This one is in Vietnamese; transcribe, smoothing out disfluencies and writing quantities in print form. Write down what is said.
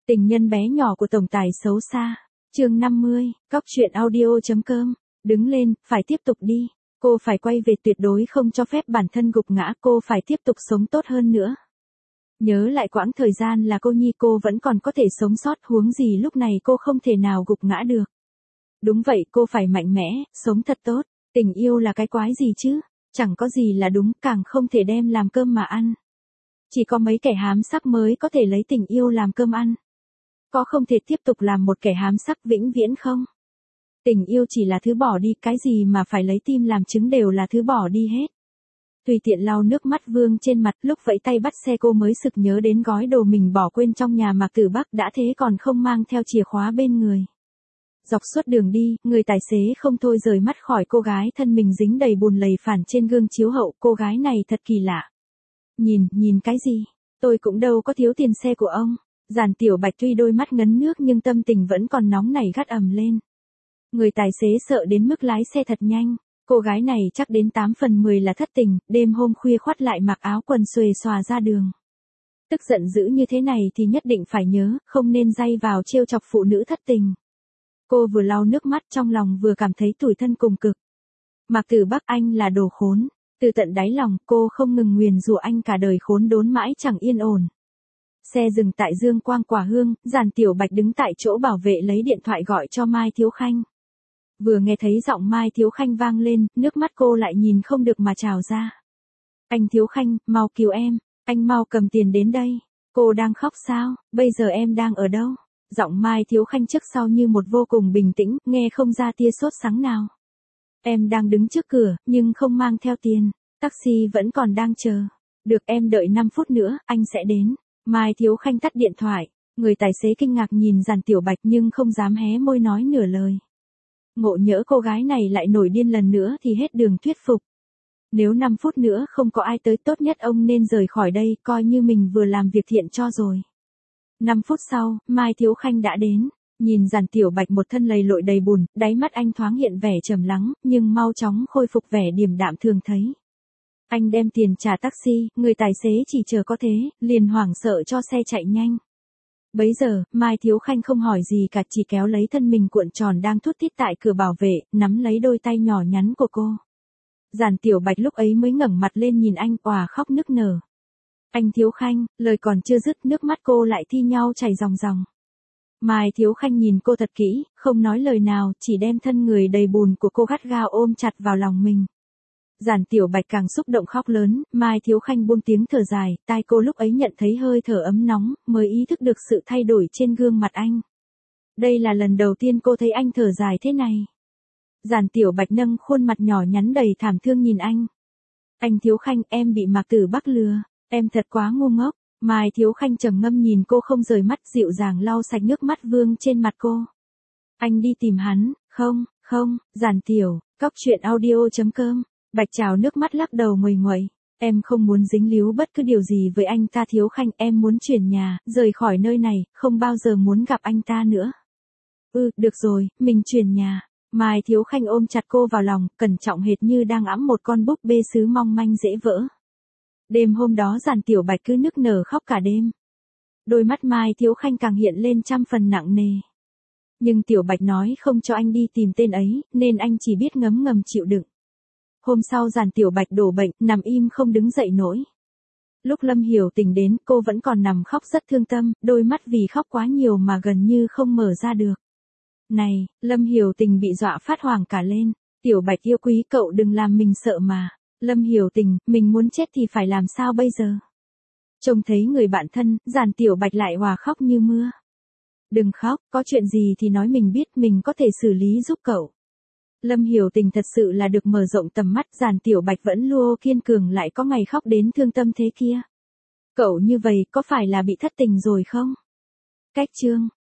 Tình nhân bé nhỏ của tổng tài xấu xa. Chương 50, Cóc truyện audio.com. Đứng lên, phải tiếp tục đi. Cô phải quay về, tuyệt đối không cho phép bản thân gục ngã, cô phải tiếp tục sống tốt hơn nữa. Nhớ lại quãng thời gian là cô nhi, cô vẫn còn có thể sống sót, huống gì lúc này cô không thể nào gục ngã được. Đúng vậy, cô phải mạnh mẽ, sống thật tốt. Tình yêu là cái quái gì chứ? Chẳng có gì là đúng, càng không thể đem làm cơm mà ăn. Chỉ có mấy kẻ hám sắc mới có thể lấy tình yêu làm cơm ăn. Có không thể tiếp tục làm một kẻ hám sắc vĩnh viễn không? Tình yêu chỉ là thứ bỏ đi, cái gì mà phải lấy tim làm trứng đều là thứ bỏ đi hết. Tùy tiện lau nước mắt vương trên mặt, lúc vẫy tay bắt xe cô mới sực nhớ đến gói đồ mình bỏ quên trong nhà Mạc Tử Bắc, đã thế còn không mang theo chìa khóa bên người. Dọc suốt đường đi, người tài xế không thôi rời mắt khỏi cô gái thân mình dính đầy bùn lầy phản trên gương chiếu hậu, cô gái này thật kỳ lạ. Nhìn cái gì? Tôi cũng đâu có thiếu tiền xe của ông. Giản Tiểu Bạch tuy đôi mắt ngấn nước nhưng tâm tình vẫn còn nóng nảy gắt ầm lên. Người tài xế sợ đến mức lái xe thật nhanh. Cô gái này chắc đến 8 phần 10 là thất tình, đêm hôm khuya khoắt lại mặc áo quần xuề xòa ra đường. Tức giận dữ như thế này thì nhất định phải nhớ, không nên day vào trêu chọc phụ nữ thất tình. Cô vừa lau nước mắt trong lòng vừa cảm thấy tủi thân cùng cực. Mạc Tử Bắc, anh là đồ khốn. Từ tận đáy lòng, cô không ngừng nguyền rủa anh cả đời khốn đốn mãi chẳng yên ổn. Xe dừng tại Dương Quang Quả Hương, Giản Tiểu Bạch đứng tại chỗ bảo vệ lấy điện thoại gọi cho Mai Thiếu Khanh. Vừa nghe thấy giọng Mai Thiếu Khanh vang lên, nước mắt cô lại nhìn không được mà trào ra. Anh Thiếu Khanh, mau cứu em, anh mau cầm tiền đến đây. Cô đang khóc sao, bây giờ em đang ở đâu? Giọng Mai Thiếu Khanh trước sau như một vô cùng bình tĩnh, nghe không ra tia sốt sắng nào. Em đang đứng trước cửa, nhưng không mang theo tiền. Taxi vẫn còn đang chờ. Được, em đợi 5 phút nữa, anh sẽ đến. Mai Thiếu Khanh tắt điện thoại. Người tài xế kinh ngạc nhìn Giản Tiểu Bạch nhưng không dám hé môi nói nửa lời. Ngộ nhỡ cô gái này lại nổi điên lần nữa thì hết đường thuyết phục. Nếu 5 phút nữa không có ai tới, tốt nhất ông nên rời khỏi đây, coi như mình vừa làm việc thiện cho rồi. 5 phút sau, Mai Thiếu Khanh đã đến. Nhìn Giản Tiểu Bạch một thân lầy lội đầy bùn, đáy mắt anh thoáng hiện vẻ trầm lắng, nhưng mau chóng khôi phục vẻ điềm đạm thường thấy. Anh đem tiền trả taxi, người tài xế chỉ chờ có thế, liền hoảng sợ cho xe chạy nhanh. Bấy giờ, Mai Thiếu Khanh không hỏi gì cả, chỉ kéo lấy thân mình cuộn tròn đang thút thít tại cửa bảo vệ, nắm lấy đôi tay nhỏ nhắn của cô. Giản Tiểu Bạch lúc ấy mới ngẩng mặt lên nhìn anh, òa khóc nức nở. Anh Thiếu Khanh, lời còn chưa dứt, nước mắt cô lại thi nhau chảy ròng ròng. Mai Thiếu Khanh nhìn cô thật kỹ, không nói lời nào, chỉ đem thân người đầy bùn của cô gắt gao ôm chặt vào lòng mình. Giản Tiểu Bạch càng xúc động khóc lớn, Mai Thiếu Khanh buông tiếng thở dài, tai cô lúc ấy nhận thấy hơi thở ấm nóng, mới ý thức được sự thay đổi trên gương mặt anh. Đây là lần đầu tiên cô thấy anh thở dài thế này. Giản Tiểu Bạch nâng khuôn mặt nhỏ nhắn đầy thảm thương nhìn anh. Anh Thiếu Khanh, em bị Mạc Tử Bắc lừa, em thật quá ngu ngốc. Mai Thiếu Khanh trầm ngâm nhìn cô không rời mắt, dịu dàng lau sạch nước mắt vương trên mặt cô. Anh đi tìm hắn, không, Giản Tiểu, Cóc truyện audio.com. Bạch trào nước mắt lắc đầu nguầy nguậy. Em không muốn dính líu bất cứ điều gì với anh ta Thiếu Khanh, em muốn chuyển nhà, rời khỏi nơi này, không bao giờ muốn gặp anh ta nữa. Được rồi, mình chuyển nhà. Mai Thiếu Khanh ôm chặt cô vào lòng, cẩn trọng hệt như đang ẵm một con búp bê sứ mong manh dễ vỡ. Đêm hôm đó Giản Tiểu Bạch cứ nức nở khóc cả đêm. Đôi mắt Mai Thiếu Khanh càng hiện lên trăm phần nặng nề. Nhưng Tiểu Bạch nói không cho anh đi tìm tên ấy, nên anh chỉ biết ngấm ngầm chịu đựng. Hôm sau Giản Tiểu Bạch đổ bệnh, nằm im không đứng dậy nổi. Lúc Lâm Hiểu Tình đến, cô vẫn còn nằm khóc rất thương tâm, đôi mắt vì khóc quá nhiều mà gần như không mở ra được. Này, Lâm Hiểu Tình bị dọa phát hoảng cả lên. Tiểu Bạch yêu quý, cậu đừng làm mình sợ mà. Lâm Hiểu Tình, mình muốn chết thì phải làm sao bây giờ? Trông thấy người bạn thân, Giản Tiểu Bạch lại hòa khóc như mưa. Đừng khóc, có chuyện gì thì nói, mình biết, mình có thể xử lý giúp cậu. Lâm Hiểu Tình thật sự là được mở rộng tầm mắt, Giản Tiểu Bạch vẫn luôn kiên cường, lại có ngày khóc đến thương tâm thế kia. Cậu như vậy có phải là bị thất tình rồi không? Cách chương